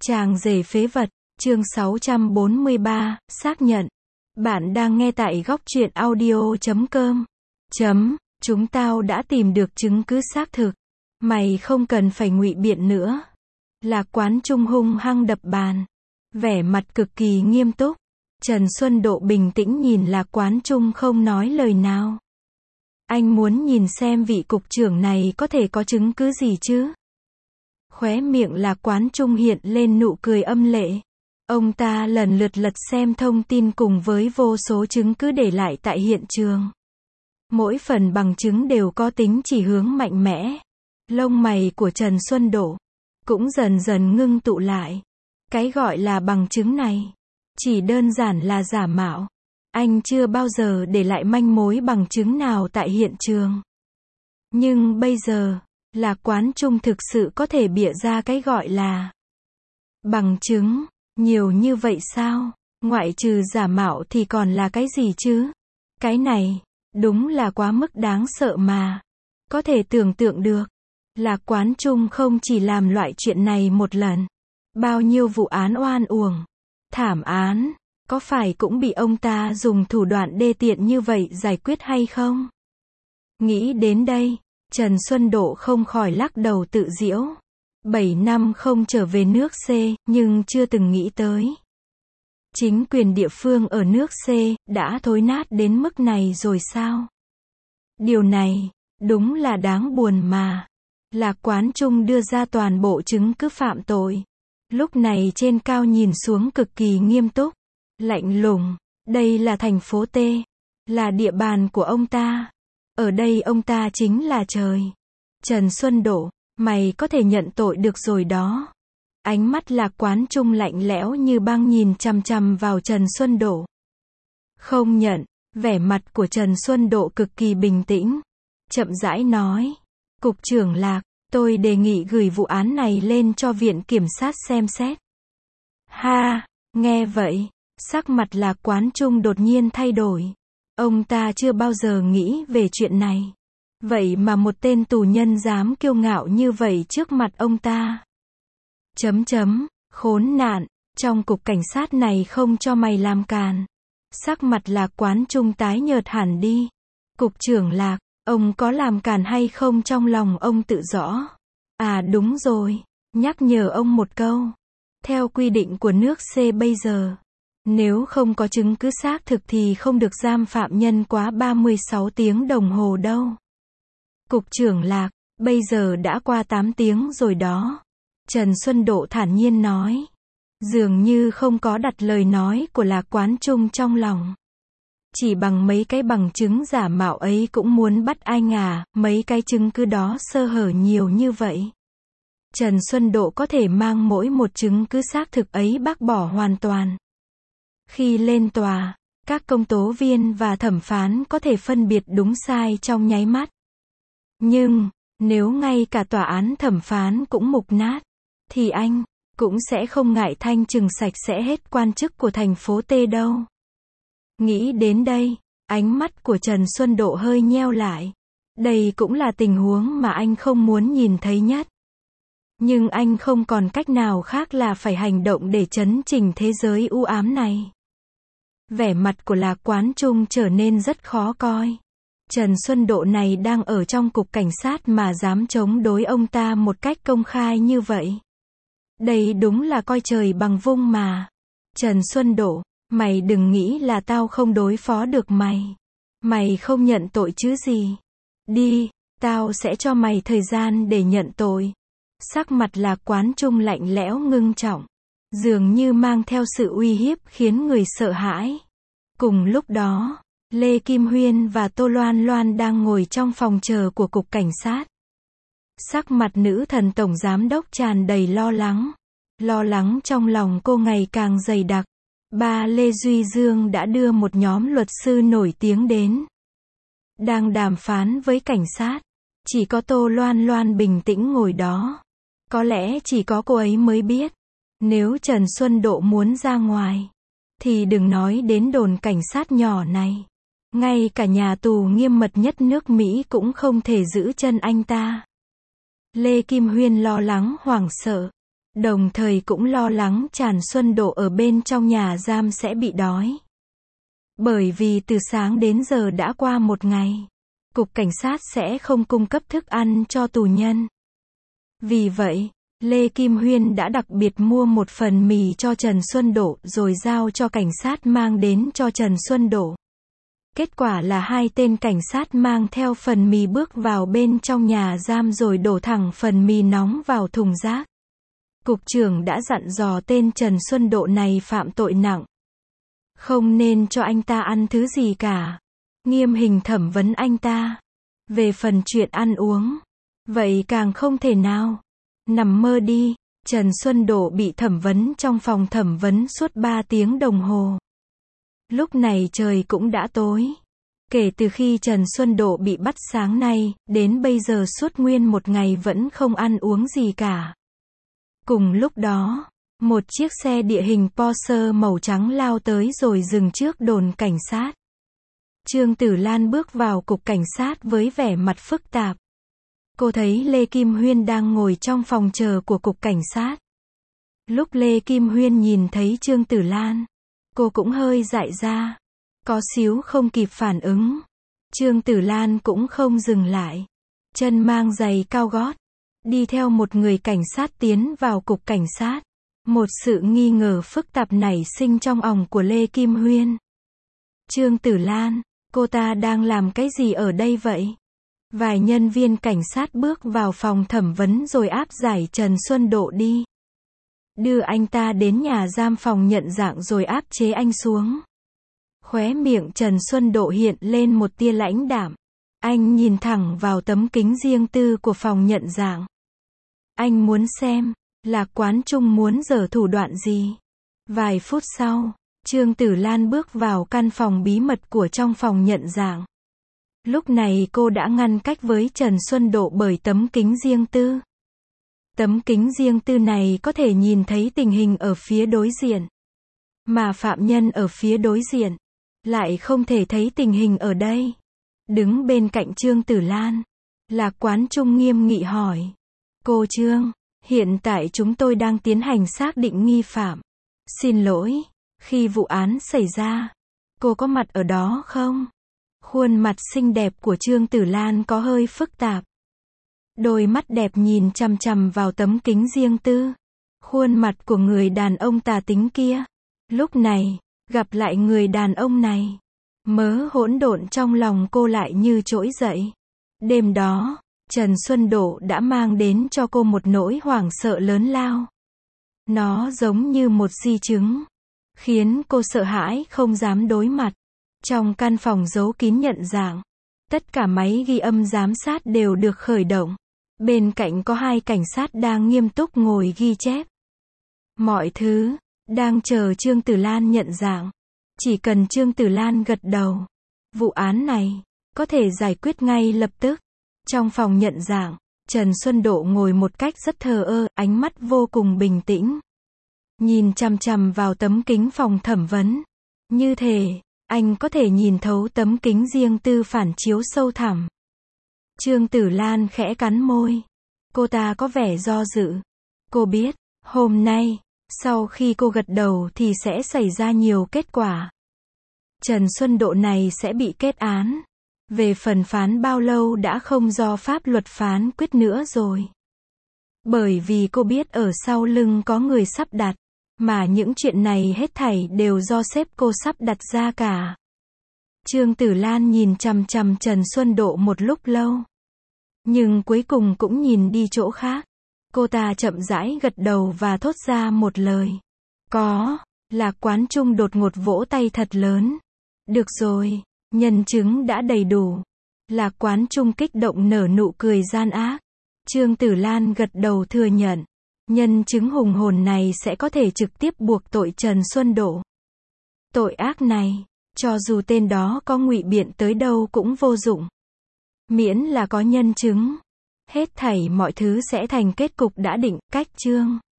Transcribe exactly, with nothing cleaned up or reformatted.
Chàng rể phế vật, chương sáu trăm bốn mươi ba, xác nhận. Bạn đang nghe tại góc truyện audio chấm com. Chấm, chúng tao đã tìm được chứng cứ xác thực. Mày không cần phải ngụy biện nữa. Lạc Quán Trung hung hăng đập bàn. Vẻ mặt cực kỳ nghiêm túc. Trần Xuân Độ bình tĩnh nhìn Lạc Quán Trung không nói lời nào. Anh muốn nhìn xem vị cục trưởng này có thể có chứng cứ gì chứ? Khóe miệng Lạc Quán Trung hiện lên nụ cười âm lệ. Ông ta lần lượt lật xem thông tin cùng với vô số chứng cứ để lại tại hiện trường. Mỗi phần bằng chứng đều có tính chỉ hướng mạnh mẽ. Lông mày của Trần Xuân Độ cũng dần dần ngưng tụ lại. Cái gọi là bằng chứng này chỉ đơn giản là giả mạo. Anh chưa bao giờ để lại manh mối bằng chứng nào tại hiện trường. Nhưng bây giờ, Lạc Quán Trung thực sự có thể bịa ra cái gọi là bằng chứng. Nhiều như vậy sao? Ngoại trừ giả mạo thì còn là cái gì chứ? Cái này, đúng là quá mức đáng sợ mà. Có thể tưởng tượng được. Lạc Quán Trung không chỉ làm loại chuyện này một lần. Bao nhiêu vụ án oan uổng, thảm án, có phải cũng bị ông ta dùng thủ đoạn đê tiện như vậy giải quyết hay không? Nghĩ đến đây, Trần Xuân Độ không khỏi lắc đầu tự giễu. Bảy năm không trở về nước C, nhưng chưa từng nghĩ tới. Chính quyền địa phương ở nước C, đã thối nát đến mức này rồi sao? Điều này, đúng là đáng buồn mà. Lạc Quán Trung đưa ra toàn bộ chứng cứ phạm tội. Lúc này trên cao nhìn xuống cực kỳ nghiêm túc, lạnh lùng. Đây là thành phố T, là địa bàn của ông ta. Ở đây ông ta chính là trời. Trần Xuân Độ, mày có thể nhận tội được rồi đó. Ánh mắt Lạc Quán Trung lạnh lẽo như băng nhìn chằm chằm vào Trần Xuân Độ. Không nhận, vẻ mặt của Trần Xuân Độ cực kỳ bình tĩnh. Chậm rãi nói, Cục trưởng Lạc, tôi đề nghị gửi vụ án này lên cho Viện Kiểm sát xem xét. Ha, nghe vậy, sắc mặt Lạc Quán Trung đột nhiên thay đổi. Ông ta chưa bao giờ nghĩ về chuyện này. Vậy mà một tên tù nhân dám kiêu ngạo như vậy trước mặt ông ta. Chấm chấm, khốn nạn, trong cục cảnh sát này không cho mày làm càn. Sắc mặt Lạc Quán Trung tái nhợt hẳn đi. Cục trưởng Lạc, ông có làm càn hay không trong lòng ông tự rõ. À đúng rồi, nhắc nhở ông một câu. Theo quy định của nước C bây giờ, nếu không có chứng cứ xác thực thì không được giam phạm nhân quá ba mươi sáu tiếng đồng hồ đâu. Cục trưởng Lạc, bây giờ đã qua tám tiếng rồi đó. Trần Xuân Độ thản nhiên nói. Dường như không có đặt lời nói của Lạc Quán Trung trong lòng. Chỉ bằng mấy cái bằng chứng giả mạo ấy cũng muốn bắt anh à, mấy cái chứng cứ đó sơ hở nhiều như vậy. Trần Xuân Độ có thể mang mỗi một chứng cứ xác thực ấy bác bỏ hoàn toàn. Khi lên tòa, các công tố viên và thẩm phán có thể phân biệt đúng sai trong nháy mắt. Nhưng, nếu ngay cả tòa án thẩm phán cũng mục nát, thì anh cũng sẽ không ngại thanh trừng sạch sẽ hết quan chức của thành phố T đâu. Nghĩ đến đây, ánh mắt của Trần Xuân Độ hơi nheo lại. Đây cũng là tình huống mà anh không muốn nhìn thấy nhất. Nhưng anh không còn cách nào khác là phải hành động để chấn chỉnh thế giới u ám này. Vẻ mặt của Lạc Quán Trung trở nên rất khó coi. Trần Xuân Độ này đang ở trong cục cảnh sát mà dám chống đối ông ta một cách công khai như vậy. Đây đúng là coi trời bằng vung mà. Trần Xuân Độ, mày đừng nghĩ là tao không đối phó được mày. Mày không nhận tội chứ gì. Đi, tao sẽ cho mày thời gian để nhận tội. Sắc mặt Lạc Quán Trung lạnh lẽo ngưng trọng, dường như mang theo sự uy hiếp khiến người sợ hãi. Cùng lúc đó, Lê Kim Huyên và Tô Loan Loan đang ngồi trong phòng chờ của cục cảnh sát. Sắc mặt nữ thần tổng giám đốc tràn đầy lo lắng. Lo lắng trong lòng cô ngày càng dày đặc. Ba Lê Duy Dương đã đưa một nhóm luật sư nổi tiếng đến. Đang đàm phán với cảnh sát. Chỉ có Tô Loan Loan bình tĩnh ngồi đó. Có lẽ chỉ có cô ấy mới biết. Nếu Trần Xuân Độ muốn ra ngoài, thì đừng nói đến đồn cảnh sát nhỏ này. Ngay cả nhà tù nghiêm mật nhất nước Mỹ cũng không thể giữ chân anh ta. Lê Kim Huyên lo lắng hoảng sợ. Đồng thời cũng lo lắng Trần Xuân Độ ở bên trong nhà giam sẽ bị đói. Bởi vì từ sáng đến giờ đã qua một ngày, cục cảnh sát sẽ không cung cấp thức ăn cho tù nhân. Vì vậy, Lê Kim Huyên đã đặc biệt mua một phần mì cho Trần Xuân Độ rồi giao cho cảnh sát mang đến cho Trần Xuân Độ. Kết quả là hai tên cảnh sát mang theo phần mì bước vào bên trong nhà giam rồi đổ thẳng phần mì nóng vào thùng rác. Cục trưởng đã dặn dò tên Trần Xuân Độ này phạm tội nặng. Không nên cho anh ta ăn thứ gì cả. Nghiêm hình thẩm vấn anh ta. Về phần chuyện ăn uống, vậy càng không thể nào. Nằm mơ đi, Trần Xuân Độ bị thẩm vấn trong phòng thẩm vấn suốt ba tiếng đồng hồ. Lúc này trời cũng đã tối. Kể từ khi Trần Xuân Độ bị bắt sáng nay, đến bây giờ suốt nguyên một ngày vẫn không ăn uống gì cả. Cùng lúc đó, một chiếc xe địa hình Porsche màu trắng lao tới rồi dừng trước đồn cảnh sát. Trương Tử Lan bước vào cục cảnh sát với vẻ mặt phức tạp. Cô thấy Lê Kim Huyên đang ngồi trong phòng chờ của cục cảnh sát. Lúc Lê Kim Huyên nhìn thấy Trương Tử Lan, cô cũng hơi dại ra. Có xíu không kịp phản ứng. Trương Tử Lan cũng không dừng lại. Chân mang giày cao gót, đi theo một người cảnh sát tiến vào cục cảnh sát. Một sự nghi ngờ phức tạp nảy sinh trong lòng của Lê Kim Huyên. Trương Tử Lan, cô ta đang làm cái gì ở đây vậy? Vài nhân viên cảnh sát bước vào phòng thẩm vấn rồi áp giải Trần Xuân Độ đi. Đưa anh ta đến nhà giam phòng nhận dạng rồi áp chế anh xuống. Khóe miệng Trần Xuân Độ hiện lên một tia lãnh đạm. Anh nhìn thẳng vào tấm kính riêng tư của phòng nhận dạng. Anh muốn xem, Lạc Quán Trung muốn giở thủ đoạn gì. Vài phút sau, Trương Tử Lan bước vào căn phòng bí mật của trong phòng nhận dạng. Lúc này cô đã ngăn cách với Trần Xuân Độ bởi tấm kính riêng tư. Tấm kính riêng tư này có thể nhìn thấy tình hình ở phía đối diện. Mà phạm nhân ở phía đối diện lại không thể thấy tình hình ở đây. Đứng bên cạnh Trương Tử Lan, Lạc Quán Trung nghiêm nghị hỏi. Cô Trương, hiện tại chúng tôi đang tiến hành xác định nghi phạm. Xin lỗi, khi vụ án xảy ra, cô có mặt ở đó không? Khuôn mặt xinh đẹp của Trương Tử Lan có hơi phức tạp. Đôi mắt đẹp nhìn chằm chằm vào tấm kính riêng tư. Khuôn mặt của người đàn ông tà tính kia. Lúc này, gặp lại người đàn ông này, mớ hỗn độn trong lòng cô lại như trỗi dậy. Đêm đó, Trần Xuân Độ đã mang đến cho cô một nỗi hoảng sợ lớn lao. Nó giống như một di chứng, khiến cô sợ hãi không dám đối mặt. Trong căn phòng giấu kín nhận dạng, tất cả máy ghi âm giám sát đều được khởi động. Bên cạnh có hai cảnh sát đang nghiêm túc ngồi ghi chép. Mọi thứ đang chờ Trương Tử Lan nhận dạng. Chỉ cần Trương Tử Lan gật đầu, vụ án này có thể giải quyết ngay lập tức. Trong phòng nhận dạng, Trần Xuân Độ ngồi một cách rất thờ ơ, ánh mắt vô cùng bình tĩnh. Nhìn chằm chằm vào tấm kính phòng thẩm vấn. Như thể, anh có thể nhìn thấu tấm kính riêng tư phản chiếu sâu thẳm. Trương Tử Lan khẽ cắn môi. Cô ta có vẻ do dự. Cô biết, hôm nay, sau khi cô gật đầu thì sẽ xảy ra nhiều kết quả. Trần Xuân Độ này sẽ bị kết án. Về phần phán bao lâu đã không do pháp luật phán quyết nữa rồi. Bởi vì cô biết ở sau lưng có người sắp đặt. Mà những chuyện này hết thảy đều do sếp cô sắp đặt ra cả. Trương Tử Lan nhìn chằm chằm Trần Xuân Độ một lúc lâu. Nhưng cuối cùng cũng nhìn đi chỗ khác. Cô ta chậm rãi gật đầu và thốt ra một lời. Có. Lạc Quán Trung đột ngột vỗ tay thật lớn. Được rồi, nhân chứng đã đầy đủ. Lạc Quán Trung kích động nở nụ cười gian ác. Trương Tử Lan gật đầu thừa nhận. Nhân chứng hùng hồn này sẽ có thể trực tiếp buộc tội Trần Xuân Độ. Tội ác này, cho dù tên đó có ngụy biện tới đâu cũng vô dụng. Miễn là có nhân chứng, hết thảy mọi thứ sẽ thành kết cục đã định. Cách chương